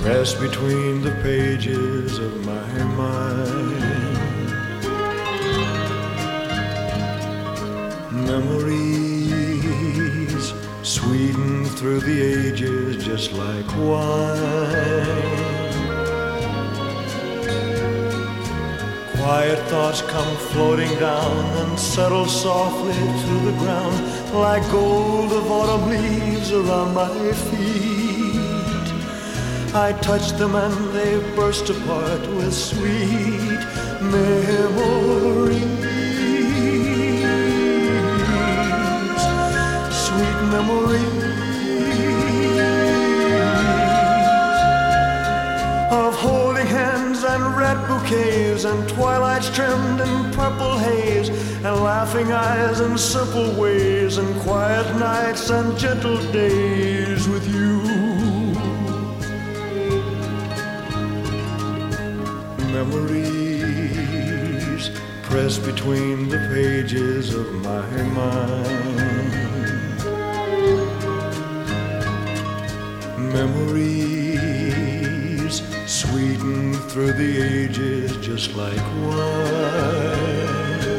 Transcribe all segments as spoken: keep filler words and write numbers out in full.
pressed between the pages of my mind. Memories sweetened through the ages just like wine. Quiet thoughts come floating down and settle softly to the ground like gold of autumn leaves around my feet. I touch them and they burst apart with sweet memories. Sweet memories of holding hands and red bouquets and twilights trimmed in purple haze and laughing eyes and simple ways and quiet nights and gentle days with you. Memories pressed between the pages of my mind. Memories sweetened through the ages just like wine.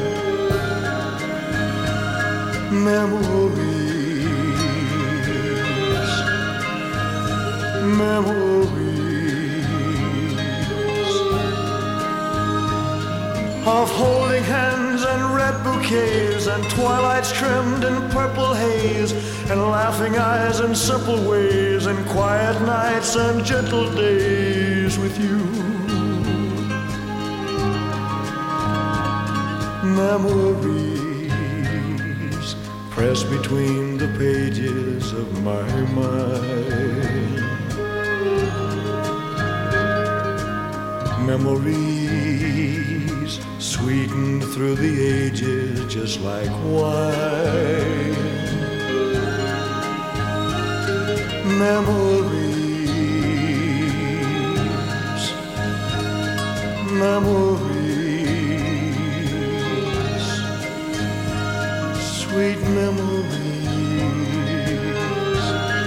Memories, memories of holding hands and red bouquets and twilights trimmed in purple haze and laughing eyes and simple ways and quiet nights and gentle days with you. Memories pressed between the pages of my mind. Memories sweetened through the ages just like wine. Memories, memories, sweet memories,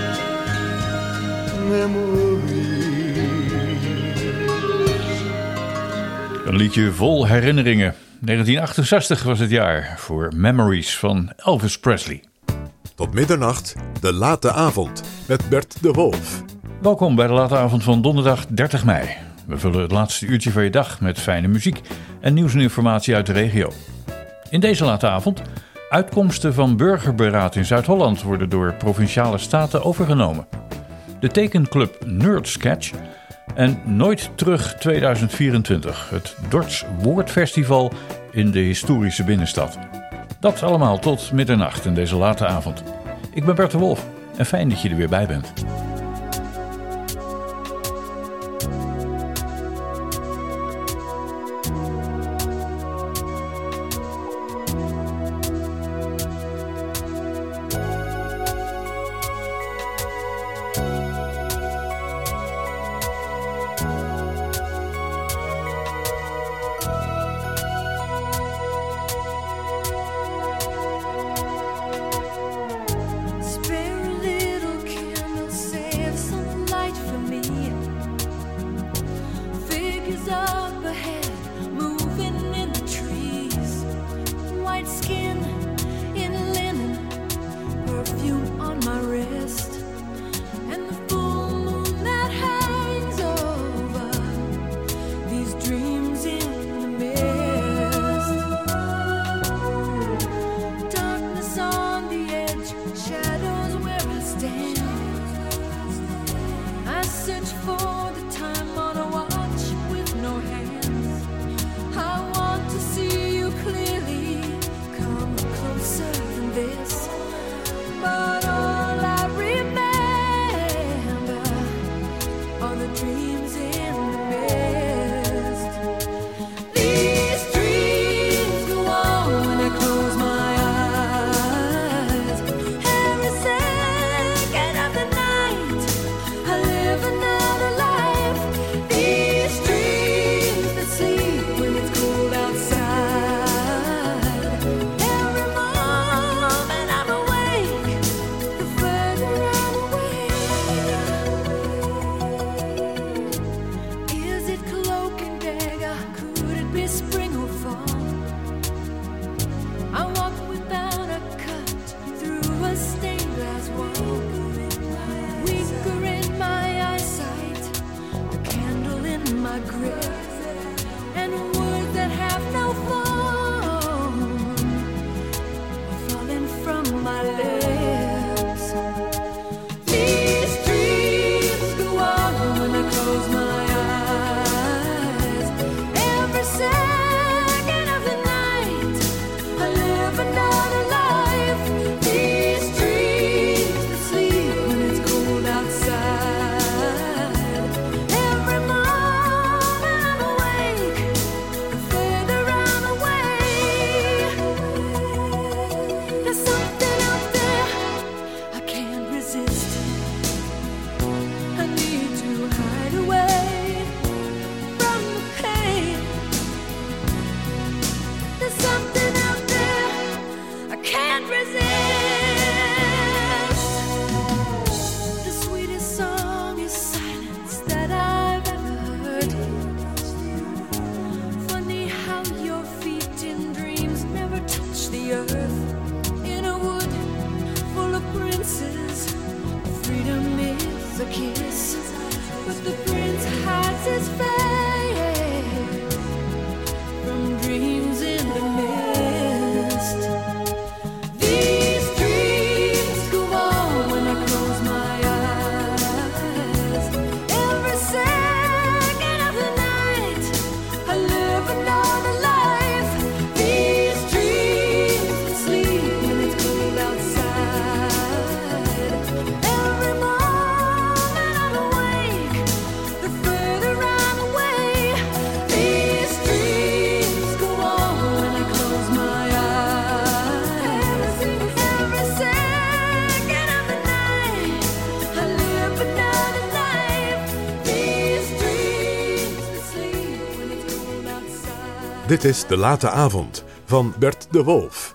memories. Een liedje vol herinneringen. negentien achtenzestig was het jaar voor Memories van Elvis Presley. Tot middernacht, de late avond met Bert de Wolf. Welkom bij de late avond van donderdag dertig mei. We vullen het laatste uurtje van je dag met fijne muziek en nieuws en informatie uit de regio. In deze late avond, uitkomsten van burgerberaad in Zuid-Holland worden door provinciale staten overgenomen. De tekenclub Nerdsketch en Nooit Terug tweeduizend vierentwintig, het Dorts Woordfestival in de historische binnenstad. Dat allemaal tot middernacht in deze late avond. Ik ben Bert de Wolf en fijn dat je er weer bij bent. Dit is De Late Avond van Bert de Wolf.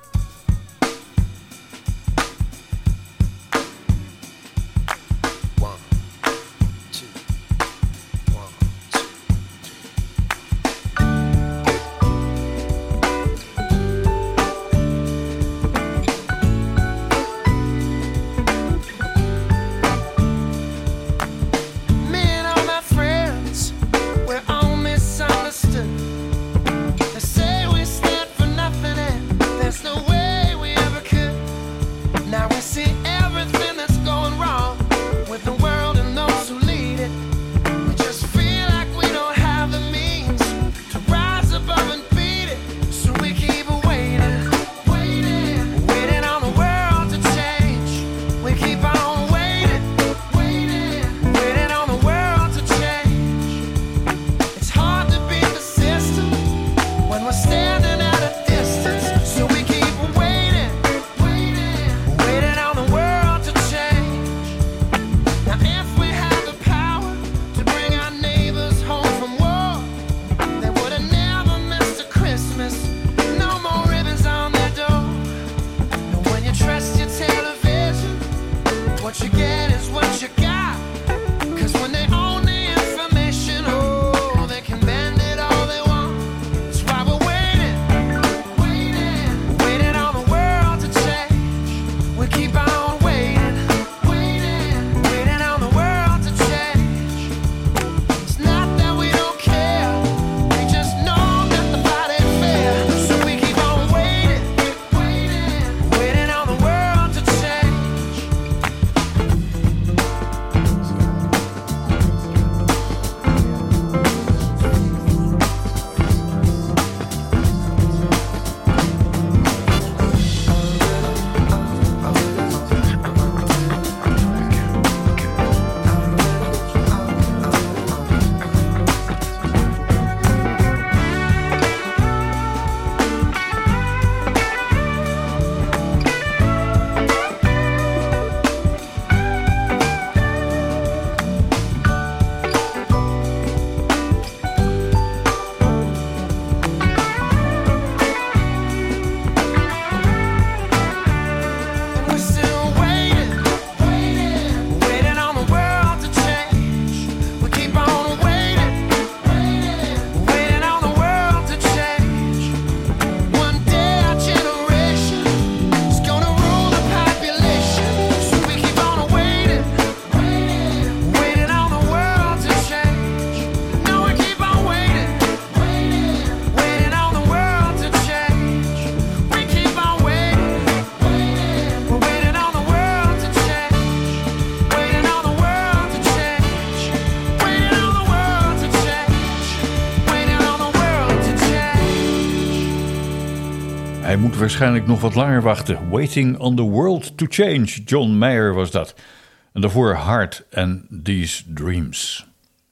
Hij moet waarschijnlijk nog wat langer wachten. Waiting on the World to Change. John Mayer was dat. En daarvoor Heart and These Dreams.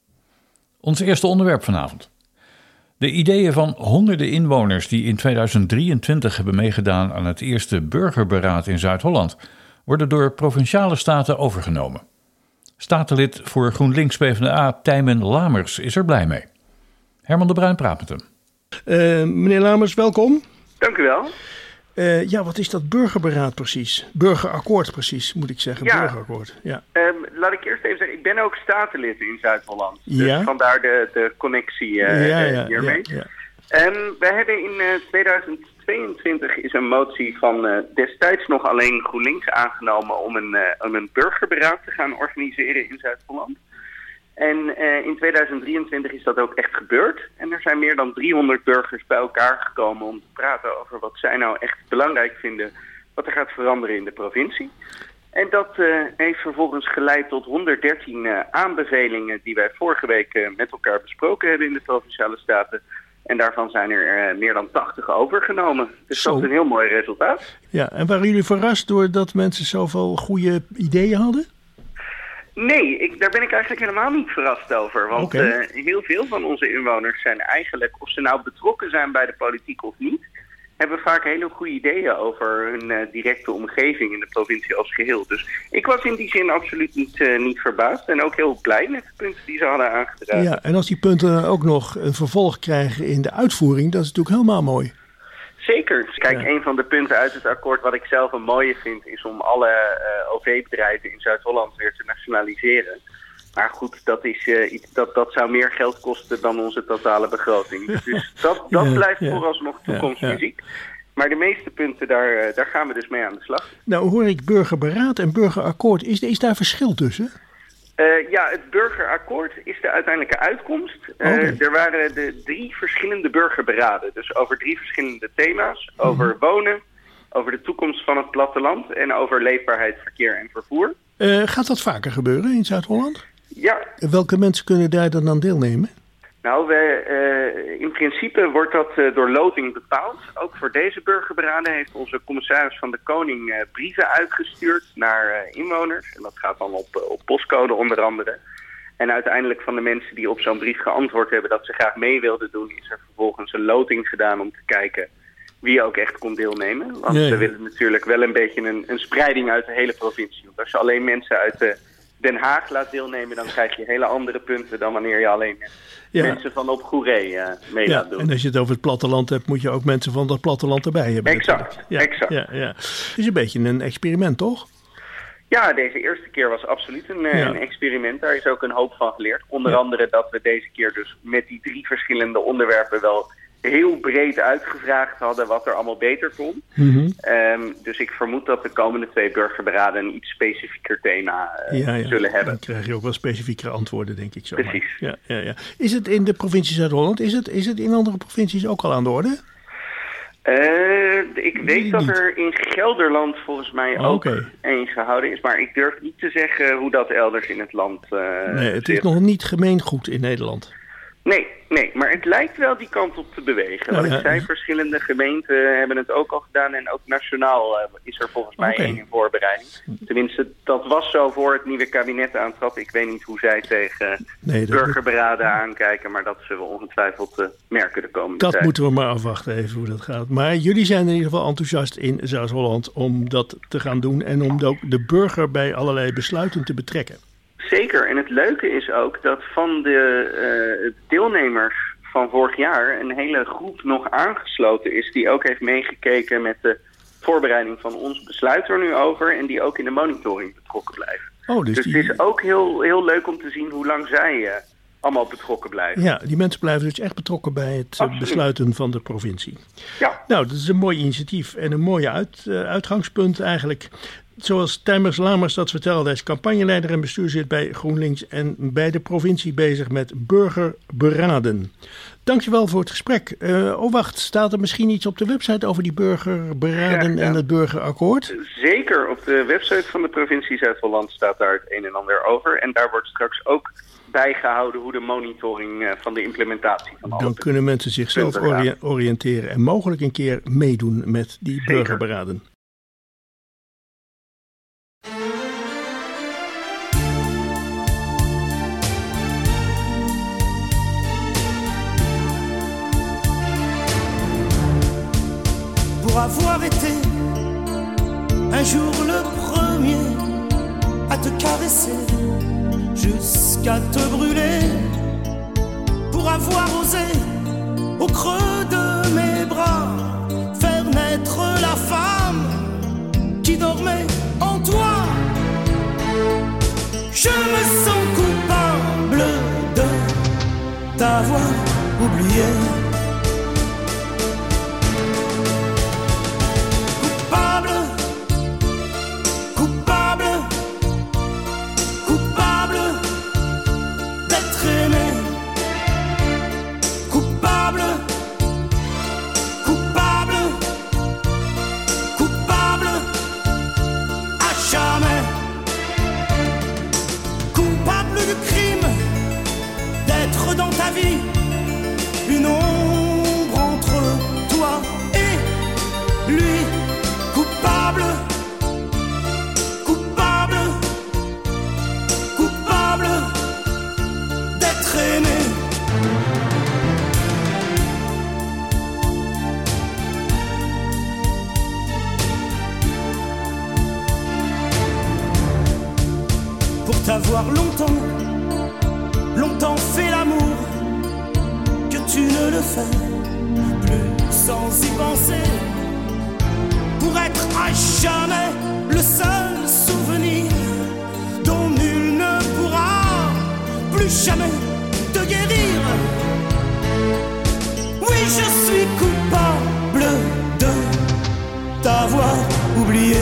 Ons eerste onderwerp vanavond. De ideeën van honderden inwoners die in tweeduizend drieëntwintig hebben meegedaan aan het eerste burgerberaad in Zuid-Holland worden door provinciale staten overgenomen. Statenlid voor GroenLinks PvdA Tijmen Lamers is er blij mee. Herman de Bruin praat met hem. Uh, meneer Lamers, welkom. Dank u wel. Uh, ja, wat is dat burgerberaad precies? Burgerakkoord precies, moet ik zeggen. Ja. Burgerakkoord, ja. Um, laat ik eerst even zeggen, ik ben ook statenlid in Zuid-Holland. Ja. Dus vandaar de, de connectie uh, ja, ja, hiermee. Ja, ja. Um, wij hebben in uh, tweeduizend tweeëntwintig is een motie van uh, destijds nog alleen GroenLinks aangenomen om een, uh, om een burgerberaad te gaan organiseren in Zuid-Holland. En uh, in tweeduizend drieëntwintig is dat ook echt gebeurd. En er zijn meer dan driehonderd burgers bij elkaar gekomen om te praten over wat zij nou echt belangrijk vinden, wat er gaat veranderen in de provincie. En dat uh, heeft vervolgens geleid tot honderddertien uh, aanbevelingen die wij vorige week uh, met elkaar besproken hebben in de Provinciale Staten. En daarvan zijn er uh, meer dan tachtig overgenomen. Dus Zo. Dat is een heel mooi resultaat. Ja, en waren jullie verrast doordat mensen zoveel goede ideeën hadden? Nee, ik, daar ben ik eigenlijk helemaal niet verrast over. Want okay. uh, heel veel van onze inwoners zijn eigenlijk, of ze nou betrokken zijn bij de politiek of niet, hebben vaak hele goede ideeën over hun uh, directe omgeving in de provincie als geheel. Dus ik was in die zin absoluut niet, uh, niet verbaasd en ook heel blij met de punten die ze hadden aangedragen. Ja, en als die punten ook nog een vervolg krijgen in de uitvoering, dat is natuurlijk helemaal mooi. Zeker. Kijk, ja. Een van de punten uit het akkoord wat ik zelf een mooie vind, is om alle uh, O V-bedrijven in Zuid-Holland weer te nationaliseren. Maar goed, dat, is, uh, iets, dat, dat zou meer geld kosten dan onze totale begroting. Dus dat, dat ja, blijft ja, vooralsnog toekomstmuziek. Ja, ja. Maar de meeste punten, daar, uh, daar gaan we dus mee aan de slag. Nou hoor ik burgerberaad en burgerakkoord. Is, is daar verschil tussen? Uh, ja, het burgerakkoord is de uiteindelijke uitkomst. Uh, okay. Er waren de drie verschillende burgerberaden. Dus over drie verschillende thema's. Mm-hmm. Over wonen, over de toekomst van het platteland en over leefbaarheid, verkeer en vervoer. Uh, gaat dat vaker gebeuren in Zuid-Holland? Ja. Welke mensen kunnen daar dan aan deelnemen? Nou, we, uh, in principe wordt dat uh, door loting bepaald. Ook voor deze burgerberaden heeft onze commissaris van de Koning uh, brieven uitgestuurd naar uh, inwoners. En dat gaat dan op, uh, op postcode onder andere. En uiteindelijk van de mensen die op zo'n brief geantwoord hebben dat ze graag mee wilden doen, is er vervolgens een loting gedaan om te kijken wie ook echt kon deelnemen. Want nee. we willen natuurlijk wel een beetje een, een spreiding uit de hele provincie. Want als je alleen mensen uit de Den Haag laat deelnemen, dan krijg je hele andere punten dan wanneer je alleen ja. mensen van op Goeree uh, mee ja, laat doen. En als je het over het platteland hebt, moet je ook mensen van dat platteland erbij hebben. Exact, ja, exact. Ja, ja. Het is een beetje een experiment, toch? Ja, deze eerste keer was absoluut een, ja. een experiment. Daar is ook een hoop van geleerd. Onder ja. andere dat we deze keer dus met die drie verschillende onderwerpen wel heel breed uitgevraagd hadden wat er allemaal beter kon. Mm-hmm. Um, dus ik vermoed dat de komende twee burgerberaden een iets specifieker thema uh, ja, ja. zullen hebben. Dan krijg je ook wel specifiekere antwoorden, denk ik zo. Precies. Ja, ja, ja. Is het in de provincie Zuid-Holland, is het, is het in andere provincies ook al aan de orde? Uh, ik weet dat er in Gelderland volgens mij oh, ook okay. één gehouden is. Maar ik durf niet te zeggen hoe dat elders in het land uh, Nee, het zit. is nog niet gemeengoed in Nederland. Nee, nee, maar het lijkt wel die kant op te bewegen. Wat ja, ik zei, ja. verschillende gemeenten hebben het ook al gedaan en ook nationaal uh, is er volgens mij één okay. in voorbereiding. Tenminste, dat was zo voor het nieuwe kabinet aantrad. Ik weet niet hoe zij tegen nee, burgerberaden moet... aankijken, maar dat zullen we ongetwijfeld uh, merken de komende dat tijd. Dat moeten we maar afwachten even hoe dat gaat. Maar jullie zijn in ieder geval enthousiast in Zuid-Holland om dat te gaan doen en om ook de burger bij allerlei besluiten te betrekken. Zeker. En het leuke is ook dat van de uh, deelnemers van vorig jaar een hele groep nog aangesloten is die ook heeft meegekeken met de voorbereiding van ons besluit er nu over en die ook in de monitoring betrokken blijven. Oh, dus dus die... het is ook heel, heel leuk om te zien hoe lang zij uh, allemaal betrokken blijven. Ja, die mensen blijven dus echt betrokken bij het Absoluut. besluiten van de provincie. Ja. Nou, dat is een mooi initiatief en een mooie uit, uh, uitgangspunt eigenlijk. Zoals Tijmers Lamers dat vertelde, hij is campagneleider en bestuurslid bij GroenLinks en bij de provincie bezig met burgerberaden. Dankjewel voor het gesprek. Uh, oh wacht, staat er misschien iets op de website over die burgerberaden ja, ja. en het burgerakkoord? Zeker, op de website van de provincie Zuid-Holland staat daar het een en ander over. En daar wordt straks ook bijgehouden hoe de monitoring van de implementatie van alle Dan kunnen mensen zichzelf ori- oriënteren en mogelijk een keer meedoen met die Zeker. burgerberaden. Pour avoir été un jour le premier à te caresser jusqu'à te brûler, pour avoir osé au creux de mes bras faire naître la femme qui dormait en toi. Je me sens coupable de t'avoir oublié. le fais plus sans y penser, pour être à jamais le seul souvenir dont nul ne pourra plus jamais te guérir. Oui, je suis coupable de t'avoir oublié.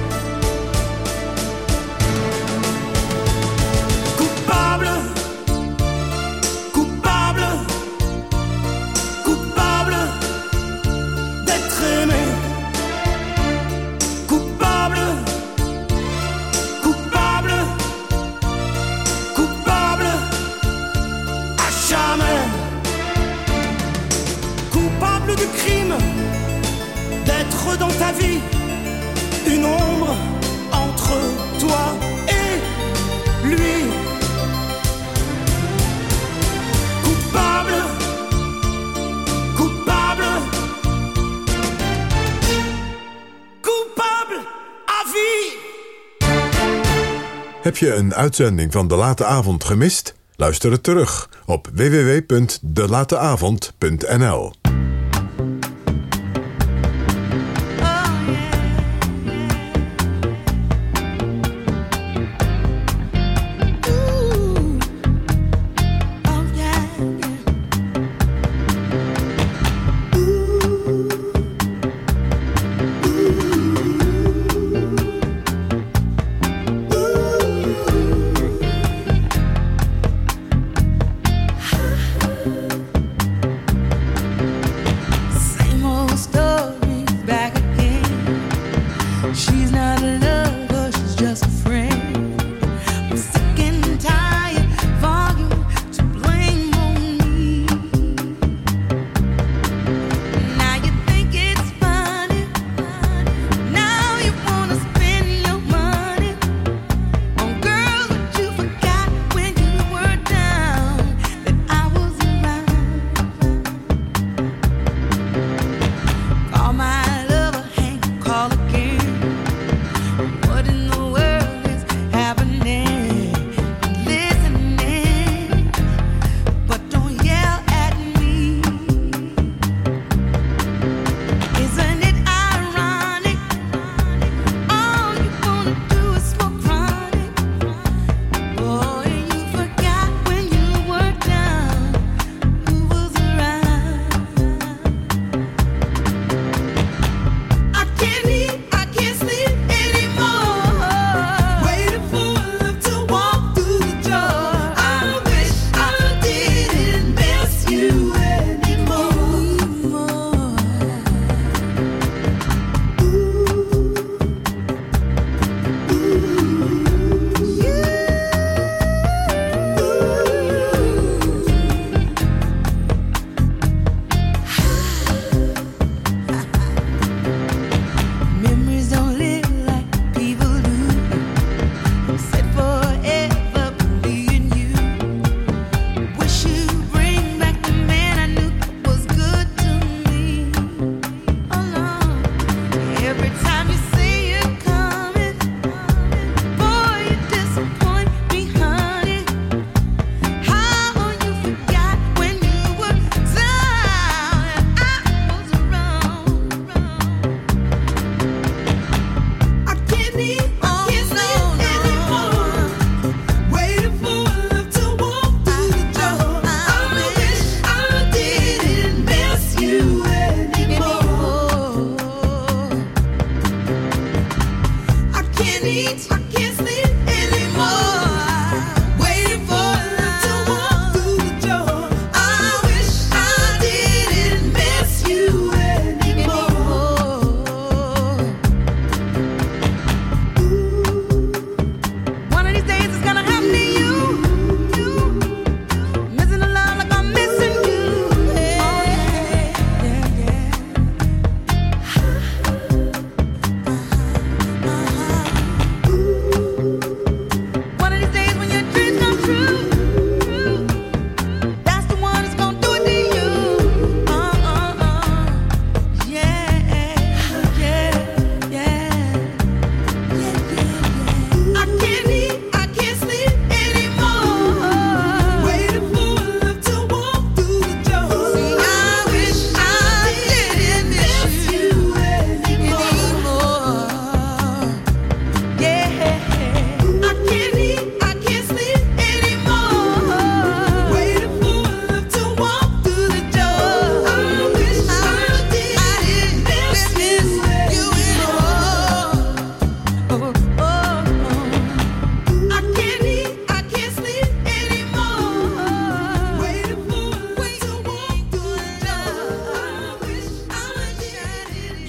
Coupable, coupable, coupable d'être aimé. Coupable, coupable, coupable à jamais. Coupable du crime d'être dans ta vie une ombre entre toi et lui. Coupable, coupable, coupable à vie. Heb je een uitzending van De Late Avond gemist? Luister het terug op w w w punt de late avond punt n l.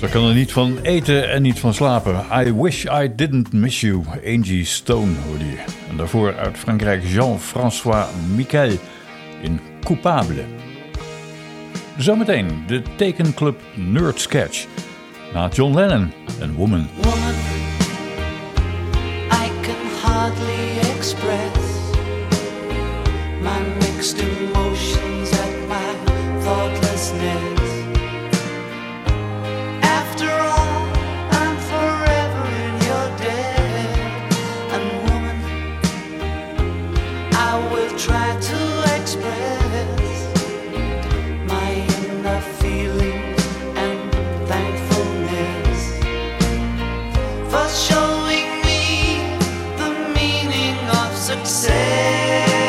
Daar kan er niet van eten en niet van slapen. I wish I didn't miss you. Angie Stone hoorde je. En daarvoor uit Frankrijk Jean-François Michel in Coupable. Zometeen de tekenclub Nerd Sketch. Na John Lennon en Woman. Woman, I can hardly express my mixed emotions at my thoughtlessness. After all, I'm forever in your debt. And woman, I will try to express my inner feelings and thankfulness for showing me the meaning of success.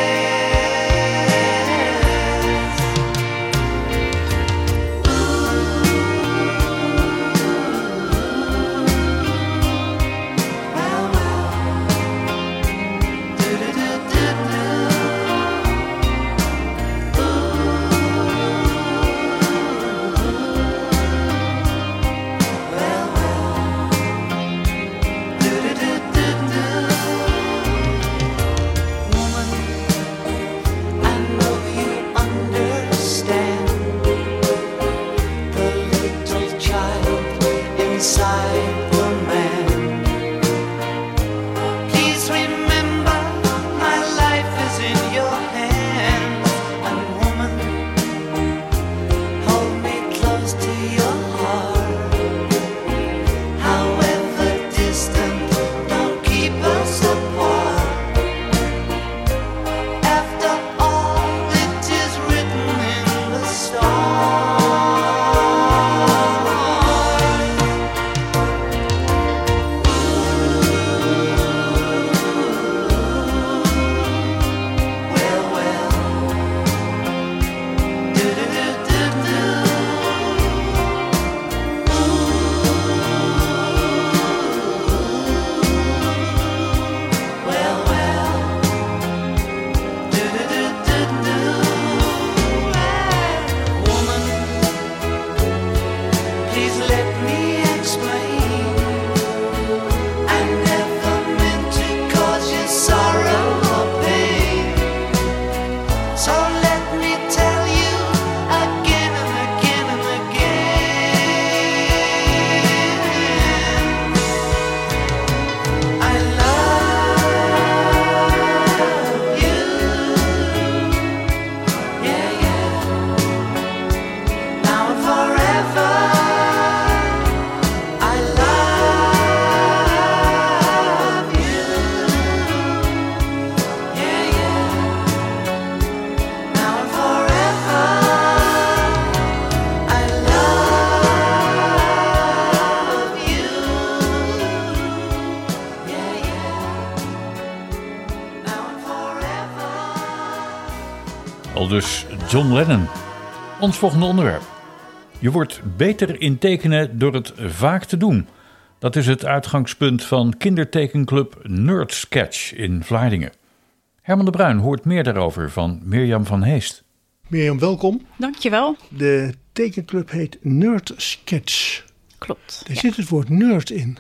Dus John Lennon. Ons volgende onderwerp. Je wordt beter in tekenen door het vaak te doen. Dat is het uitgangspunt van kindertekenclub Nerd Sketch in Vlaardingen. Herman de Bruin hoort meer daarover van Mirjam van Heest. Mirjam, welkom. Dankjewel. De tekenclub heet Nerd Sketch. Klopt. Daar ja. zit het woord nerd in.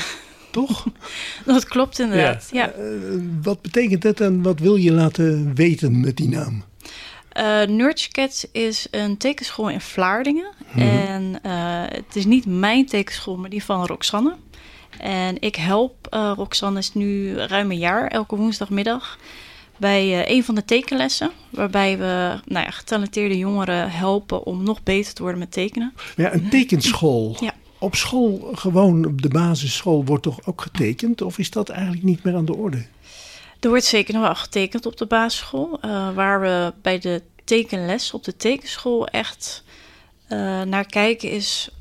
Toch? Dat klopt inderdaad, ja. ja. Uh, wat betekent dat en wat wil je laten weten met die naam? Uh, Nerd Sketch is een tekenschool in Vlaardingen. Mm-hmm. En uh, het is niet mijn tekenschool, maar die van Roxanne. En ik help uh, Roxanne is nu ruim een jaar, elke woensdagmiddag, bij uh, een van de tekenlessen. Waarbij we nou ja, getalenteerde jongeren helpen om nog beter te worden met tekenen. Ja, een tekenschool. Ja. Op school, gewoon op de basisschool, wordt toch ook getekend? Of is dat eigenlijk niet meer aan de orde? Er wordt zeker nog wel getekend op de basisschool. Uh, waar we bij de tekenles op de tekenschool echt uh, naar kijken is...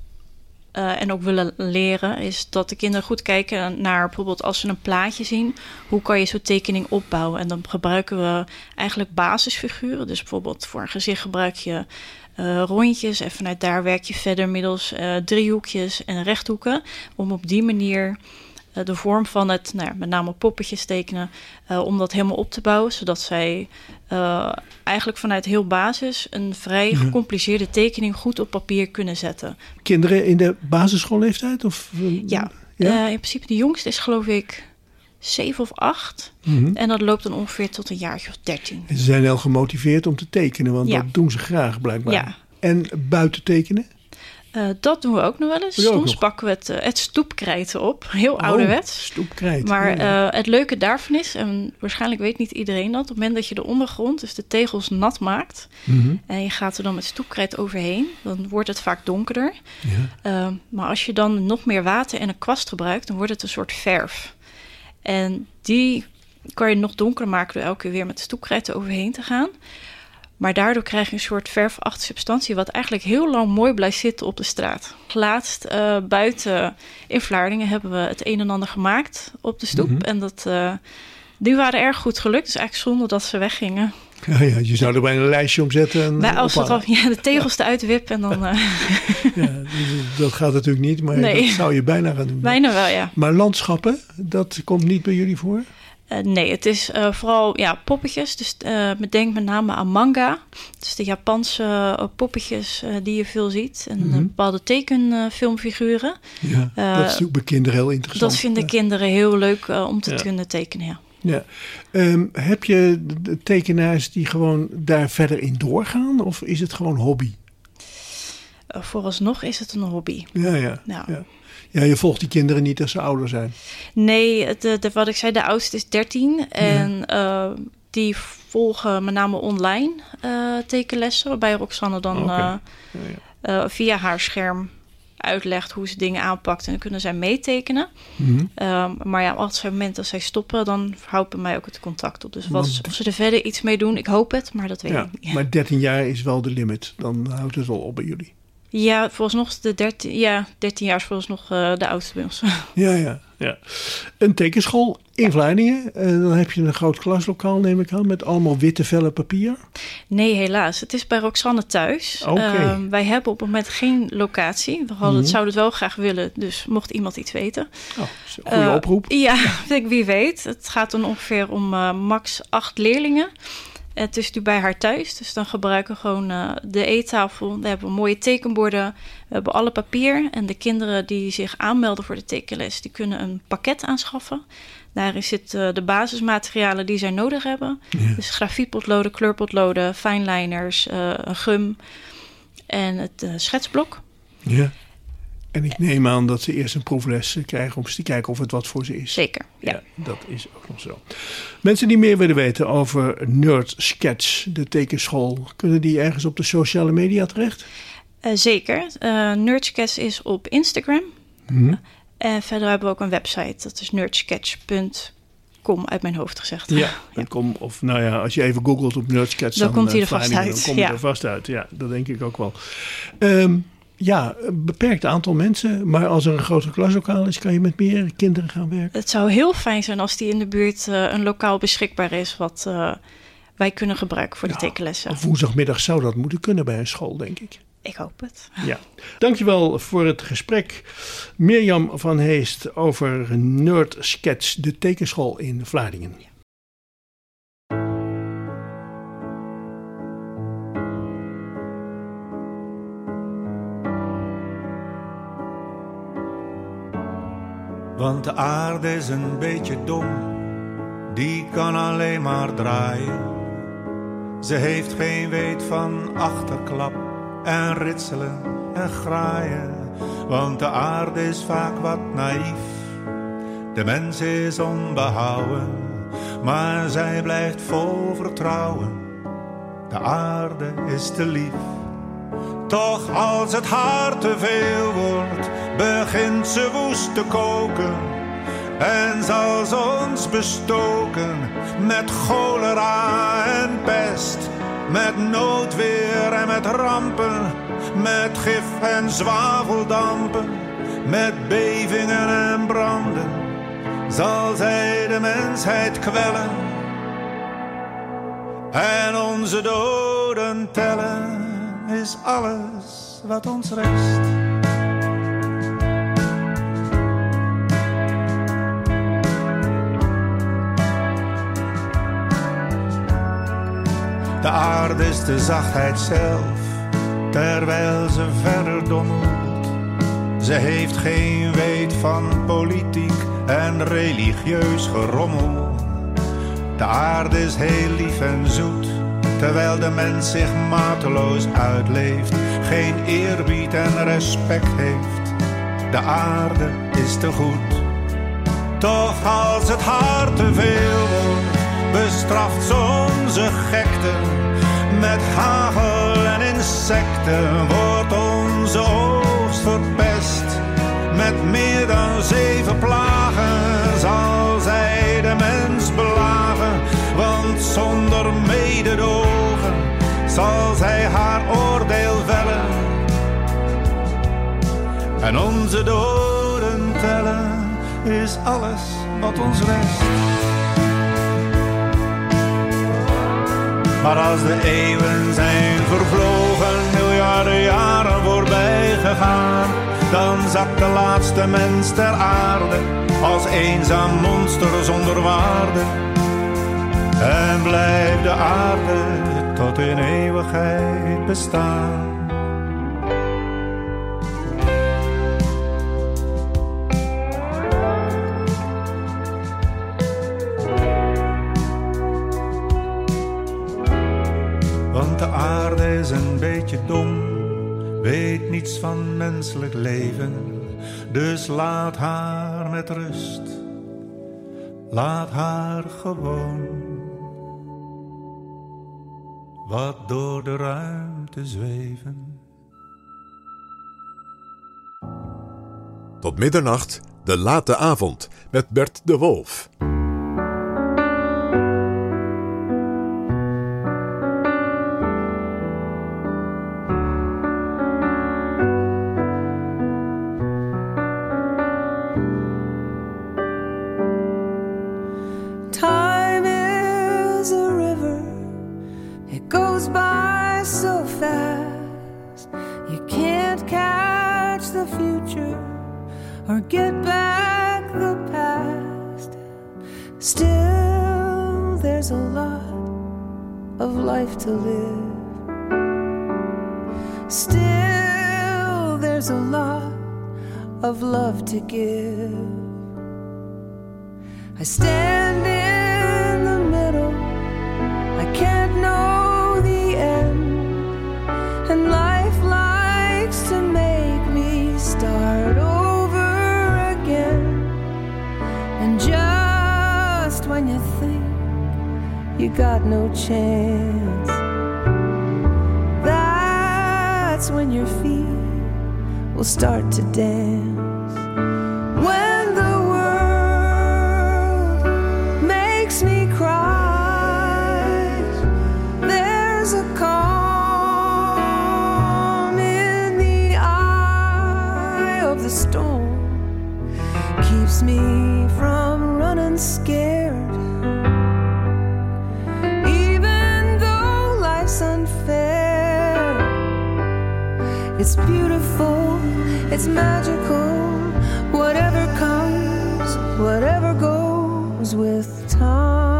Uh, en ook willen leren, is dat de kinderen goed kijken naar bijvoorbeeld als ze een plaatje zien, hoe kan je zo'n tekening opbouwen? En dan gebruiken we eigenlijk basisfiguren. Dus bijvoorbeeld voor een gezicht gebruik je uh, rondjes en vanuit daar werk je verder middels uh, driehoekjes en rechthoeken. Om op die manier uh, de vorm van het, nou ja, met name poppetjes tekenen, uh, om dat helemaal op te bouwen, zodat zij uh, eigenlijk vanuit heel basis een vrij gecompliceerde tekening goed op papier kunnen zetten. Kinderen in de basisschoolleeftijd? Of, uh, ja, ja? Uh, in principe de jongste is geloof ik zeven of acht. Mm-hmm. En dat loopt dan ongeveer tot een jaartje of dertien. En ze zijn heel gemotiveerd om te tekenen, want ja. dat doen ze graag blijkbaar. Ja. En buiten tekenen? Uh, dat doen we ook nog wel eens. Soms pakken we het, uh, het stoepkrijt op. Heel oh, ouderwets. Stoepkrijt. Maar uh, het leuke daarvan is, en waarschijnlijk weet niet iedereen dat, op het moment dat je de ondergrond, dus de tegels, nat maakt, mm-hmm. en je gaat er dan met stoepkrijt overheen, dan wordt het vaak donkerder. Ja. Uh, maar als je dan nog meer water en een kwast gebruikt, dan wordt het een soort verf. En die kan je nog donkerder maken door elke keer weer met de stoepkrijt er overheen te gaan. Maar daardoor krijg je een soort verfachtige substantie, wat eigenlijk heel lang mooi blijft zitten op de straat. Laatst uh, buiten in Vlaardingen hebben we het een en ander gemaakt op de stoep. Mm-hmm. En dat, uh, die waren erg goed gelukt. Dus eigenlijk zonde dat ze weggingen. Ja, ja, je zou er bijna een lijstje op zetten. En nou, als het al, ja, de tegels eruit wippen en dan... Uh... ja, dat gaat natuurlijk niet, maar nee. Dat zou je bijna gaan doen. Bijna wel, ja. Maar landschappen, dat komt niet bij jullie voor? Uh, nee, het is uh, vooral ja, poppetjes. Dus uh, denk met name aan manga. Dus de Japanse uh, poppetjes uh, die je veel ziet. En mm-hmm. uh, bepaalde tekenfilmfiguren. Uh, ja, uh, dat is natuurlijk bij kinderen heel interessant. Dat vinden ja. kinderen heel leuk uh, om te ja. kunnen tekenen, ja. Ja. Um, heb je de tekenaars die gewoon daar verder in doorgaan? Of is het gewoon hobby? Uh, vooralsnog is het een hobby. Ja, ja. Nou. ja. Ja, je volgt die kinderen niet als ze ouder zijn. Nee, de, de, wat ik zei, de oudste is dertien. En ja. uh, die volgen met name online uh, tekenlessen. Waarbij Roxanne dan okay. uh, ja, ja. Uh, via haar scherm uitlegt hoe ze dingen aanpakt. En dan kunnen zij meetekenen. Mm-hmm. Uh, maar ja, als het moment dat zij stoppen, dan houdt bij mij ook het contact op. Dus wat, of ze er verder iets mee doen, ik hoop het, maar dat weet ja, ik niet. Maar dertien jaar is wel de limit. Dan houdt het wel op bij jullie. Ja, vooralsnog de dertien, ja, dertien jaar is vooralsnog uh, de oudste bij ons. Ja, ja, ja. Een tekenschool in Vlaardingen. Uh, dan heb je een groot klaslokaal, neem ik aan, met allemaal witte vellen papier. Nee, helaas. Het is bij Roxanne thuis. Okay. Uh, wij hebben op het moment geen locatie. We hadden, mm-hmm. zouden het wel graag willen, dus mocht iemand iets weten. Oh, goede uh, oproep. Ja, wie weet. Het gaat dan ongeveer om uh, max acht leerlingen. Het is nu bij haar thuis, dus dan gebruiken we gewoon uh, de eettafel. We hebben mooie tekenborden, we hebben alle papier. En de kinderen die zich aanmelden voor de tekenles, die kunnen een pakket aanschaffen. Daarin zitten uh, de basismaterialen die zij nodig hebben. Ja. Dus grafietpotloden, kleurpotloden, fineliners, uh, een gum en het uh, schetsblok. Ja. En ik neem aan dat ze eerst een proefles krijgen om eens te kijken of het wat voor ze is. Zeker, ja. ja. Dat is ook nog zo. Mensen die meer willen weten over Nerd Sketch, de tekenschool, kunnen die ergens op de sociale media terecht? Uh, zeker. Uh, Nerd Sketch is op Instagram. Mm-hmm. En verder hebben we ook een website. Dat is nerdsketch punt com uit mijn hoofd gezegd. Ja, ja. Kom, of nou ja, als je even googelt op Nerd Sketch, dan, dan komt hij er vast uit. Dan komt ja. hij er vast uit. Ja, dat denk ik ook wel. Um, Ja, een beperkt aantal mensen. Maar als er een groter klaslokaal is, kan je met meer kinderen gaan werken. Het zou heel fijn zijn als die in de buurt uh, een lokaal beschikbaar is, wat uh, wij kunnen gebruiken voor ja, de tekenlessen. Op woensdagmiddag zou dat moeten kunnen bij een school, denk ik. Ik hoop het. Ja. Dankjewel voor het gesprek. Mirjam van Heest over Nerd Sketch, de tekenschool in Vlaardingen. Ja. Want de aarde is een beetje dom, die kan alleen maar draaien. Ze heeft geen weet van achterklap en ritselen en graaien. Want de aarde is vaak wat naïef, de mens is onbehouden. Maar zij blijft vol vertrouwen, de aarde is te lief. Toch als het haar te veel wordt, begint ze woest te koken. En zal ze ons bestoken met cholera en pest. Met noodweer en met rampen, met gif en zwaveldampen. Met bevingen en branden, zal zij de mensheid kwellen. En onze doden tellen, is alles wat ons rest. De aarde is de zachtheid zelf, terwijl ze verder dommelt. Ze heeft geen weet van politiek en religieus gerommel. De aarde is heel lief en zoet, terwijl de mens zich mateloos uitleeft, geen eerbied en respect heeft. De aarde is te goed. Toch als het hart te veel wordt, bestraft ze onze gekte. Met hagel en insecten wordt onze oogst verpest. Met meer dan zeven plagen zal zij de mens belagen. Want zonder mededogen zal zij haar oordeel vellen. En onze doden tellen is alles wat ons rest. Maar als de eeuwen zijn vervlogen, miljarden jaren voorbij gegaan, dan zakt de laatste mens ter aarde als eenzaam monster zonder waarde. En blijft de aarde tot in eeuwigheid bestaan. Want de aarde is een beetje dom, weet niets van menselijk leven. Dus laat haar met rust, laat haar gewoon wat door de ruimte zweven. Tot middernacht, de late avond, met Bert de Wolf. Or get back the past. Still, there's a lot of life to live. Still, there's a lot of love to give. I stand in the middle, I can't know the end, and life likes to make me start over. And just when you think you got no chance, that's when your feet will start to dance. When the world makes me cry, there's a calm in the eye of the storm. Keeps me from running scared. Even though life's unfair, it's beautiful, it's magical. Whatever comes, whatever goes with time.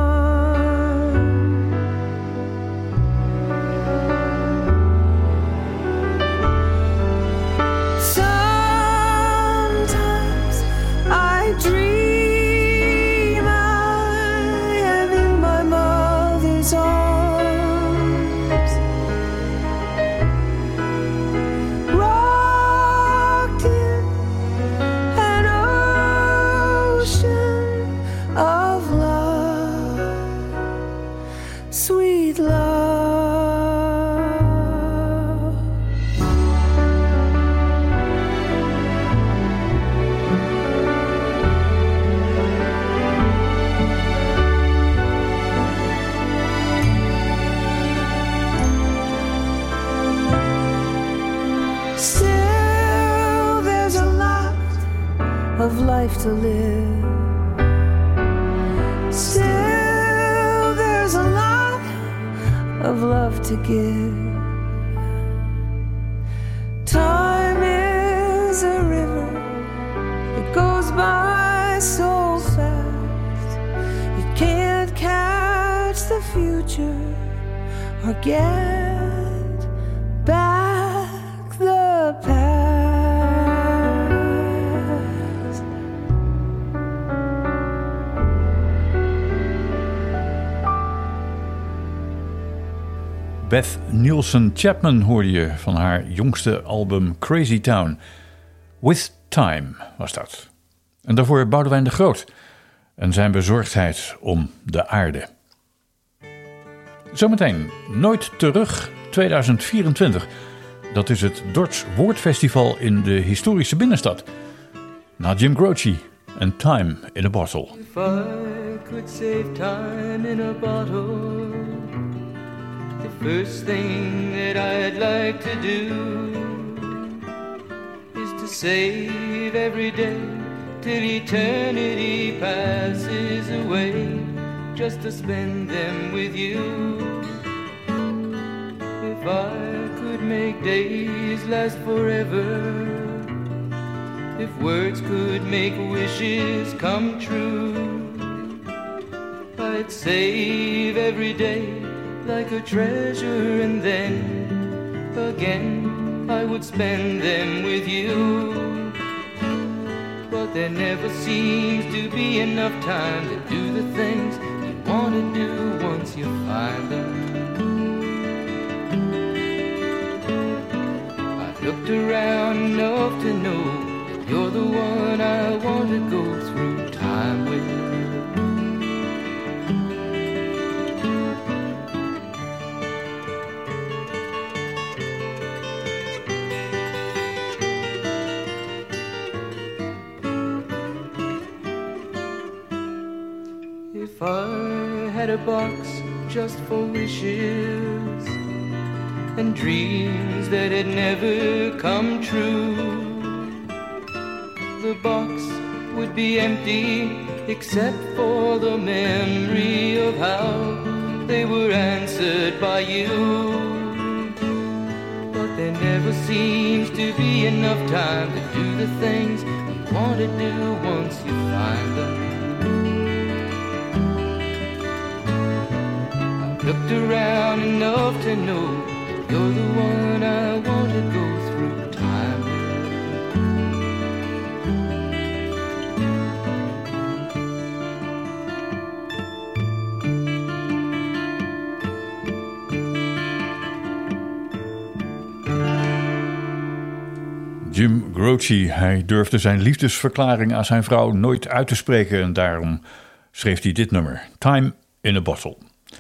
Dream I am in my mother's arms, rocked in an ocean of love, sweet love. Of life to live. Still, there's a lot of love to give. Time is a river, it goes by so fast. You can't catch the future or get back the past. Beth Nielsen Chapman hoorde je van haar jongste album Crazy Town. With Time was dat. En daarvoor Boudewijn de Groot en zijn bezorgdheid om de aarde. Zometeen Nooit Terug tweeduizend vierentwintig. Dat is het Dordts Woordfestival in de historische binnenstad. Na Jim Croce en Time in a Bottle. If I could save time in a bottle, the first thing that I'd like to do is to save every day till eternity passes away, just to spend them with you. If I could make days last forever, if words could make wishes come true, I'd save every day like a treasure, and then again I would spend them with you. But there never seems to be enough time to do the things you want to do once you find them. I've looked around enough to know that you're the one I want to go through time with. If I had a box just for wishes and dreams that had never come true, the box would be empty except for the memory of how they were answered by you. But there never seems to be enough time to do the things you want to do once you find them. Looked around enough to know you're the one I want to go through time with. Jim Croce, hij durfde zijn liefdesverklaring aan zijn vrouw nooit uit te spreken en daarom schreef hij dit nummer, Time in a Bottle.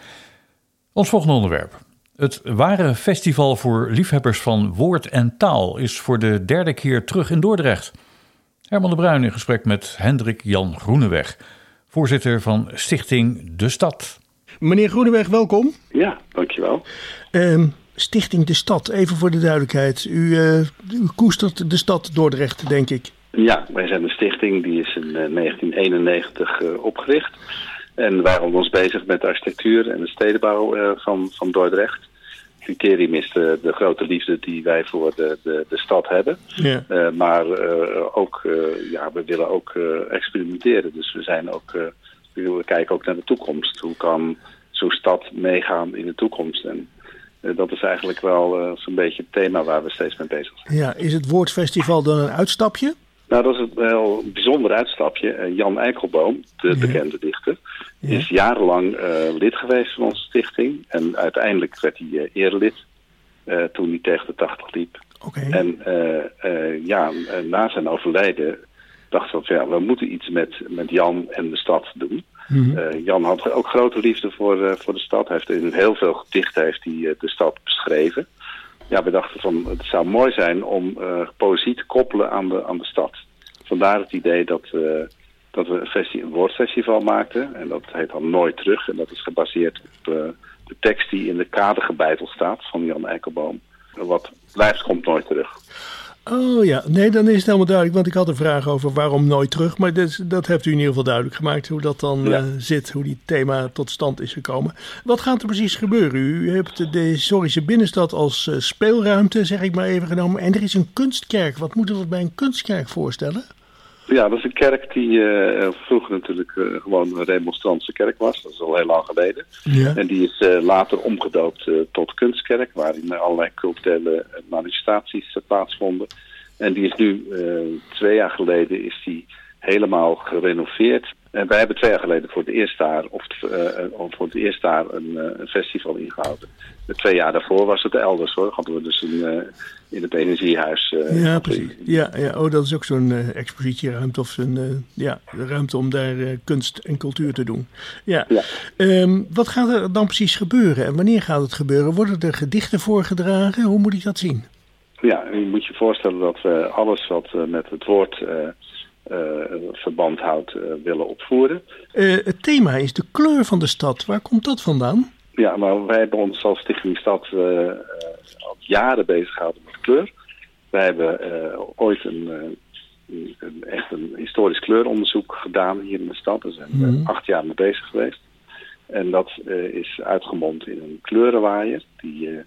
Ons volgende onderwerp. Het Ware Festival voor liefhebbers van woord en taal is voor de derde keer terug in Dordrecht. Herman de Bruin in gesprek met Hendrik Jan Groeneweg, voorzitter van Stichting De Stad. Meneer Groeneweg, welkom. Ja, dankjewel. Uh, Stichting De Stad, even voor de duidelijkheid. U, uh, u koestert de stad Dordrecht, denk ik. Ja, wij zijn een stichting, die is in uh, negentien eenennegentig uh, opgericht. En wij houden ons bezig met de architectuur en de stedenbouw uh, van, van Dordrecht. Het criterium is de, de grote liefde die wij voor de, de, de stad hebben. Ja. Uh, maar uh, ook, uh, ja, we willen ook uh, experimenteren. Dus we, zijn ook, uh, we kijken ook naar de toekomst. Hoe kan zo'n stad meegaan in de toekomst? En uh, dat is eigenlijk wel uh, zo'n beetje het thema waar we steeds mee bezig zijn. Ja, is het Woordfestival dan een uitstapje? Nou, dat is een wel bijzonder uitstapje. Jan Eikelboom, de ja. bekende dichter, ja. is jarenlang uh, lid geweest van onze stichting. En uiteindelijk werd hij uh, erelid uh, toen hij tegen de tachtig liep. Okay. En uh, uh, ja, na zijn overlijden dachten we van ja, we moeten iets met, met Jan en de stad doen. Mm-hmm. Uh, Jan had ook grote liefde voor, uh, voor de stad. Hij heeft in heel veel gedichten heeft hij, uh, de stad beschreven. Ja, we dachten van het zou mooi zijn om uh, poëzie te koppelen aan de, aan de stad. Vandaar het idee dat, uh, dat we een, festi- een woordfestival maakten. En dat heet dan Nooit Terug. En dat is gebaseerd op uh, de tekst die in de kade gebeiteld staat van Jan Eikelboom. Wat blijft, komt nooit terug. Oh ja, nee, dan is het helemaal duidelijk. Want ik had een vraag over waarom nooit terug. Maar dat, dat hebt u in ieder geval duidelijk gemaakt. Hoe dat dan ja. uh, zit, hoe die thema tot stand is gekomen. Wat gaat er precies gebeuren? U hebt de historische binnenstad als uh, speelruimte, zeg ik maar even genomen. En er is een kunstkerk. Wat moeten we bij een kunstkerk voorstellen? Ja, dat is een kerk die uh, vroeger natuurlijk uh, gewoon een remonstrantse kerk was. Dat is al heel lang geleden. Ja. En die is uh, later omgedoopt uh, tot kunstkerk, waarin allerlei culturele manifestaties uh, plaatsvonden. En die is nu, uh, twee jaar geleden, is die helemaal gerenoveerd. En wij hebben twee jaar geleden voor het eerste jaar, of uh, voor het eerste jaar een, uh, een festival ingehouden. De twee jaar daarvoor was het elders hoor. Hadden we dus een, uh, in het energiehuis. Uh, ja, precies. Ja, ja, oh, dat is ook zo'n uh, expositieruimte of een uh, ja, ruimte om daar uh, kunst en cultuur te doen. Ja. ja. Um, wat gaat er dan precies gebeuren en wanneer gaat het gebeuren? Worden er gedichten voorgedragen? Hoe moet ik dat zien? Ja, je moet je voorstellen dat we alles wat uh, met het woord uh, uh, verband houdt uh, willen opvoeren. Uh, het thema is de kleur van de stad. Waar komt dat vandaan? Ja, maar wij hebben ons als Stichting Stad uh, uh, al jaren bezig gehouden met kleur. Wij hebben uh, ooit een, uh, een, echt een historisch kleuronderzoek gedaan hier in de stad. Daar zijn we mm. acht jaar mee bezig geweest. En dat uh, is uitgemond in een kleurenwaaier die uh,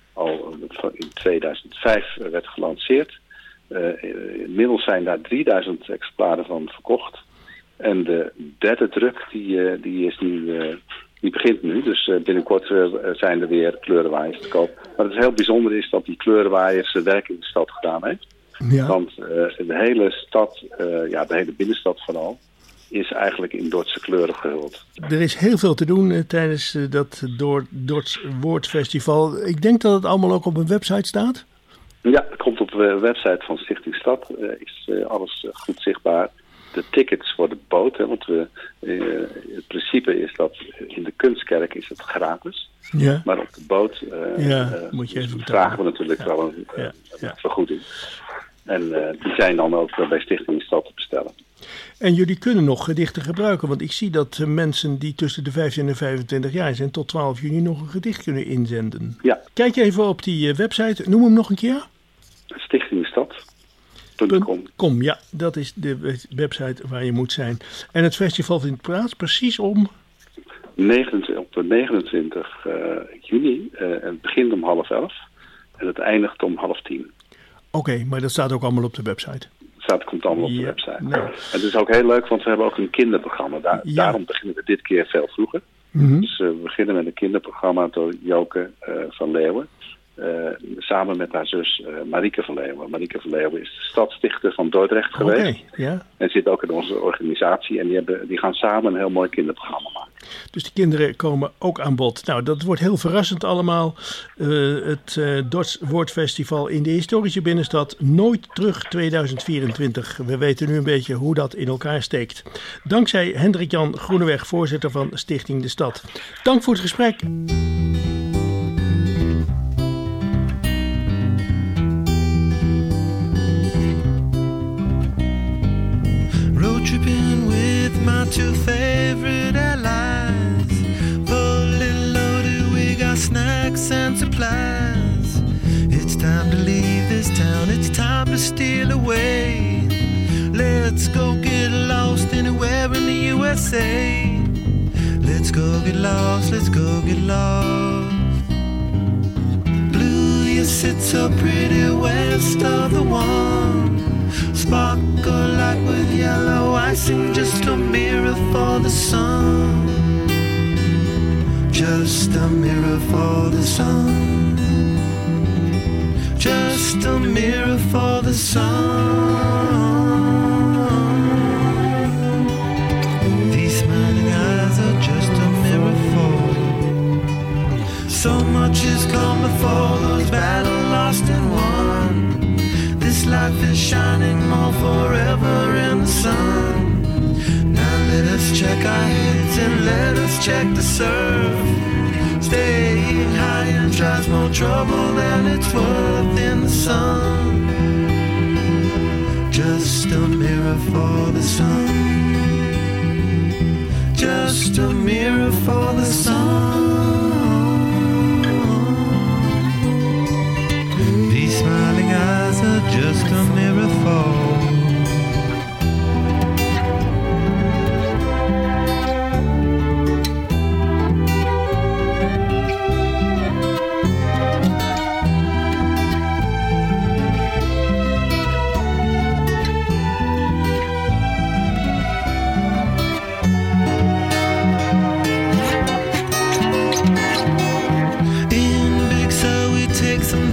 al in tweeduizend vijf werd gelanceerd. Uh, inmiddels zijn daar drieduizend exemplaren van verkocht. En de derde druk die, uh, die is nu... Uh, Die begint nu, dus uh, binnenkort uh, zijn er weer kleurenwaaiers te koop. Maar het heel bijzonder is dat die kleurenwaaiers zijn werk in de stad gedaan heeft. Ja. Want uh, de hele stad, uh, ja, de hele binnenstad vooral, is eigenlijk in Dordtse kleuren gehuld. Er is heel veel te doen uh, tijdens uh, dat Dords Woordfestival. Ik denk dat het allemaal ook op een website staat? Ja, het komt op de website van Stichting Stad. Uh, is uh, alles uh, goed zichtbaar. De tickets voor de boot, hè, want we, uh, het principe is dat in de kunstkerk is het gratis. Ja. Maar op de boot uh, ja, uh, moet je even vragen we natuurlijk ja. wel een, ja. een Ja. vergoeding. En uh, die zijn dan ook bij Stichting Stad te bestellen. En jullie kunnen nog gedichten gebruiken, want ik zie dat uh, mensen die tussen de vijftien en vijfentwintig jaar zijn tot twaalf juni nog een gedicht kunnen inzenden. Ja. Kijk even op die uh, website, noem hem nog een keer. Stichting Stad. .com, ja, dat is de website waar je moet zijn. En het festival vindt plaats precies om... negenentwintig, op de negenentwintig uh, juni. Uh, het begint om half elf. En het eindigt om half tien. Oké, okay, maar dat staat ook allemaal op de website. Dat komt allemaal op de ja, website. Nou. En het is ook heel leuk, want we hebben ook een kinderprogramma. Daar, Ja. Daarom beginnen we dit keer veel vroeger. Mm-hmm. Dus uh, we beginnen met een kinderprogramma door Joke uh, van Leeuwen. Uh, samen met haar zus uh, Marieke van Leeuwen. Marieke van Leeuwen is de stadsdichter van Dordrecht geweest. Okay, ja. En zit ook in onze organisatie. En die, hebben, die gaan samen een heel mooi kinderprogramma maken. Dus de kinderen komen ook aan bod. Nou, dat wordt heel verrassend allemaal. Uh, het uh, Dords Woordfestival in de historische binnenstad. Nooit terug tweeduizend vierentwintig. We weten nu een beetje hoe dat in elkaar steekt. Dankzij Hendrik-Jan Groeneweg, voorzitter van Stichting de Stad. Dank voor het gesprek. Road tripping with my two favorite allies. Fully loaded, we got snacks and supplies. It's time to leave this town, it's time to steal away. Let's go get lost anywhere in the U S A. Let's go get lost, let's go get lost. Blue, you sit so pretty west of the one. Sparkle like with yellow icing, just a mirror for the sun. Just a mirror for the sun. Just a mirror for the sun. These smiling eyes are just a mirror for. So much has come before, those battles lost and won. This life is shining more forever in the sun. Now let us check our heads and let us check the surf. Staying high and tries more trouble than it's worth in the sun. Just a mirror for the sun. Just a mirror for the sun. These smiling eyes are just a mirror for.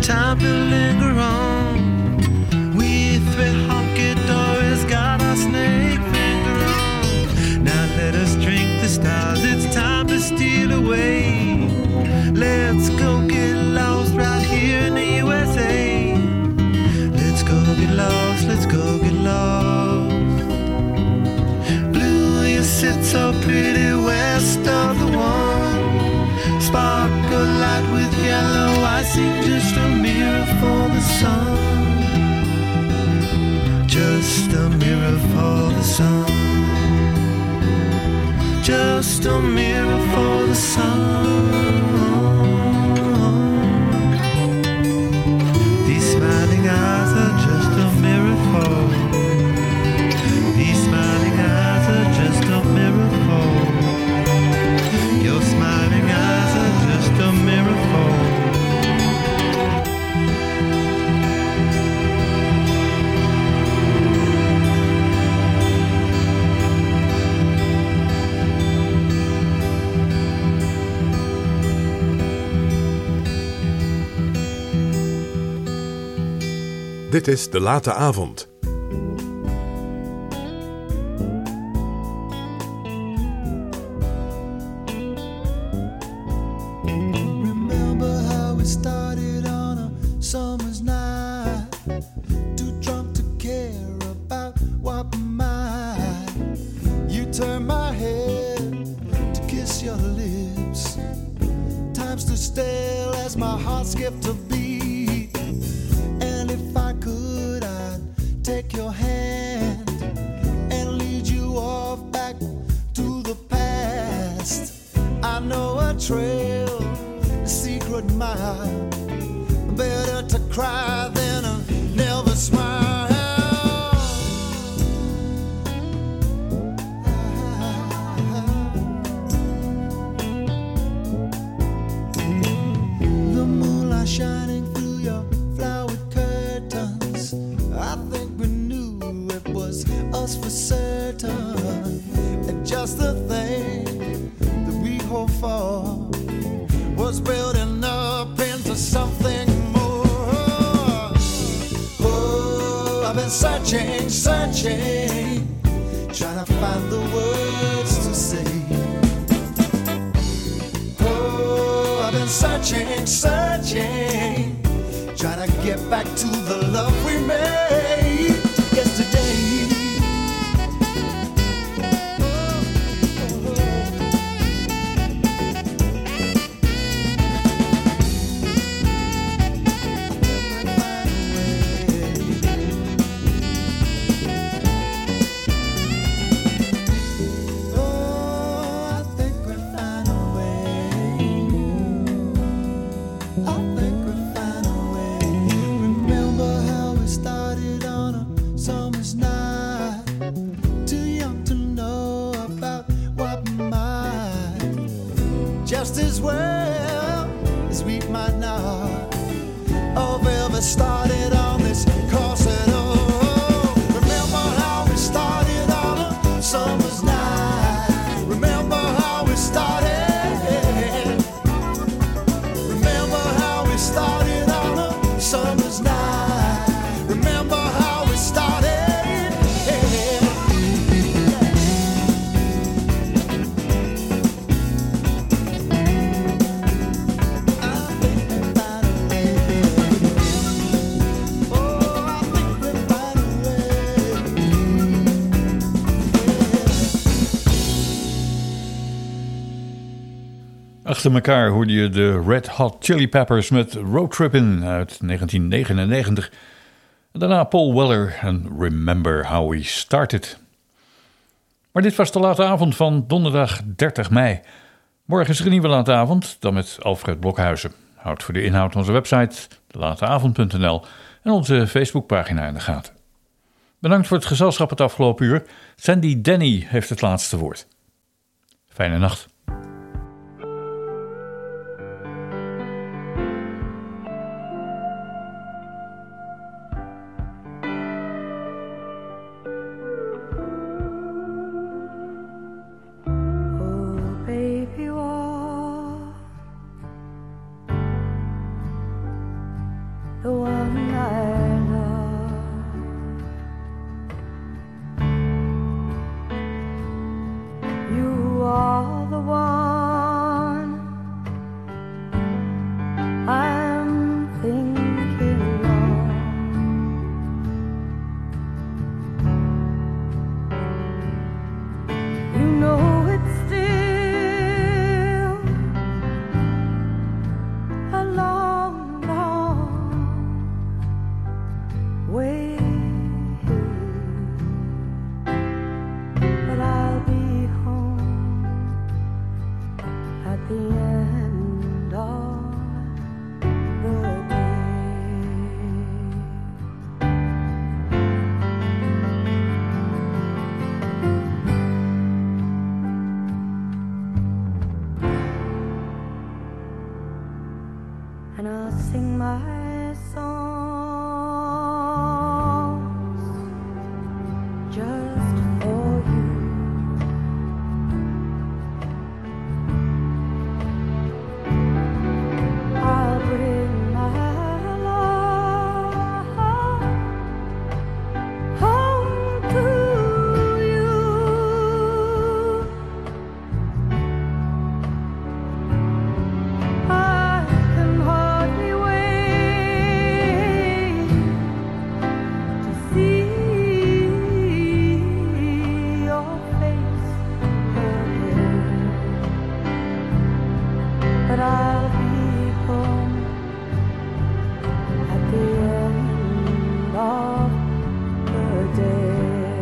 time to linger on. We three honky-dories got our snake finger on. Now let us drink the stars, it's time to steal away. Let's go get lost right here in the U S A. Let's go get lost, let's go get lost. Blue, you sit so pretty west of the one. Sparkle light with yellow, I seem just a mirror for the sun. Just a mirror for the sun. Just a mirror for the sun. These smiling eyes are just a mirror for. These smiling eyes are just a mirror for. Your smiling eyes are just a mirror for. Dit is De Late Avond. Remember how we started on a summer's night, too drunk to care about what might. You turned my head to kiss your lips. Time stood still as my heart skipped a beat. And if I could, I'd take your hand and lead you off back to the past. I know a trail, a secret mile. Better to cry than to never smile. The moonlight shining through your flowered curtains. I think we knew it was us for certain. And just the thing that we hoped for was building up into something more. Oh, I've been searching, searching, trying to find the words to say. Oh, I've been searching, searching, trying to get back to the love we made yesterday. Just as well as we might not have ever started on this course at all. Remember how we started on a summer's night. Remember how we started. Remember how we started on a summer's night. Remember how we started. Achter elkaar hoorde je de Red Hot Chili Peppers met Road Trippin' uit negentien negenennegentig. En daarna Paul Weller en Remember How We Started. Maar dit was de late avond van donderdag dertig mei. Morgen is er een nieuwe late avond, dan met Alfred Blokhuizen. Houd voor de inhoud onze website, de lateavond punt n l en onze Facebookpagina in de gaten. Bedankt voor het gezelschap het afgelopen uur. Sandy Denny heeft het laatste woord. Fijne nacht. the one I love. You are the one I'm thinking of. You know it's still a long, long way, but I'll be home at the end of the day. And I'll sing my songs just for you. I'll bring my love home to you. I can hardly wait to see your face again, but I'll be home at the end of the day.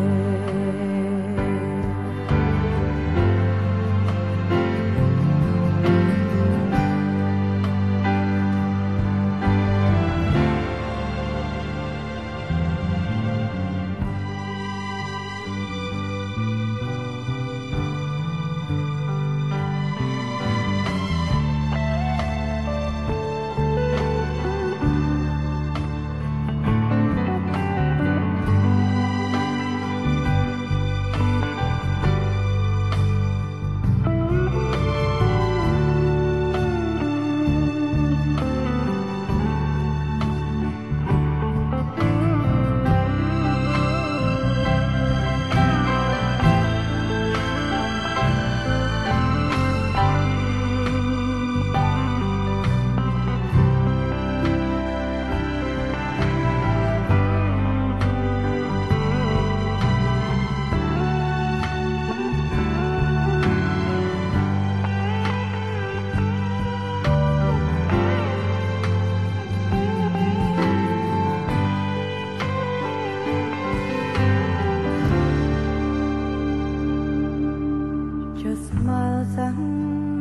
Just miles and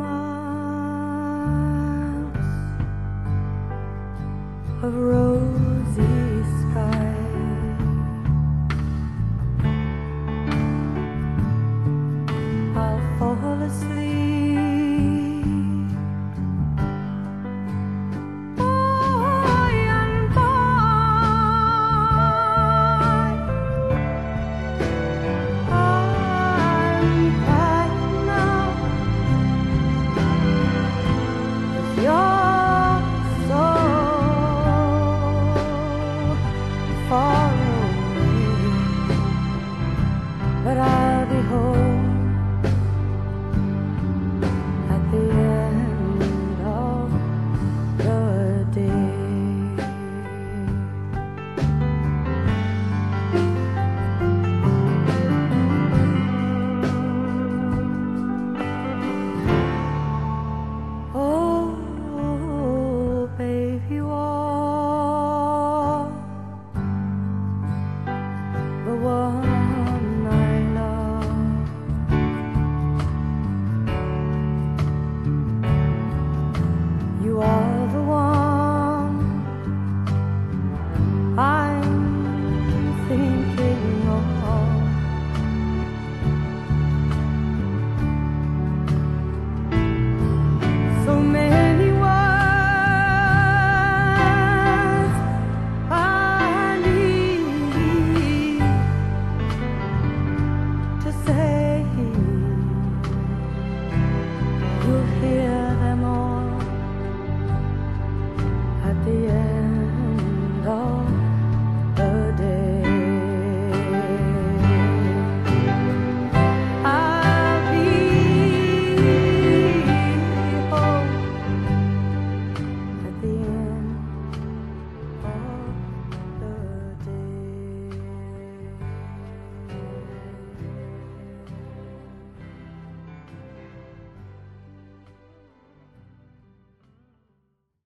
miles of rosy sky. I'll fall asleep by and by. I'm glad now, 'cause you're so far away, but I'll be home at the end of the day. Oh, babe, you are the one I love. You are the one I'm thinking of. So many words I need to say. You'll hear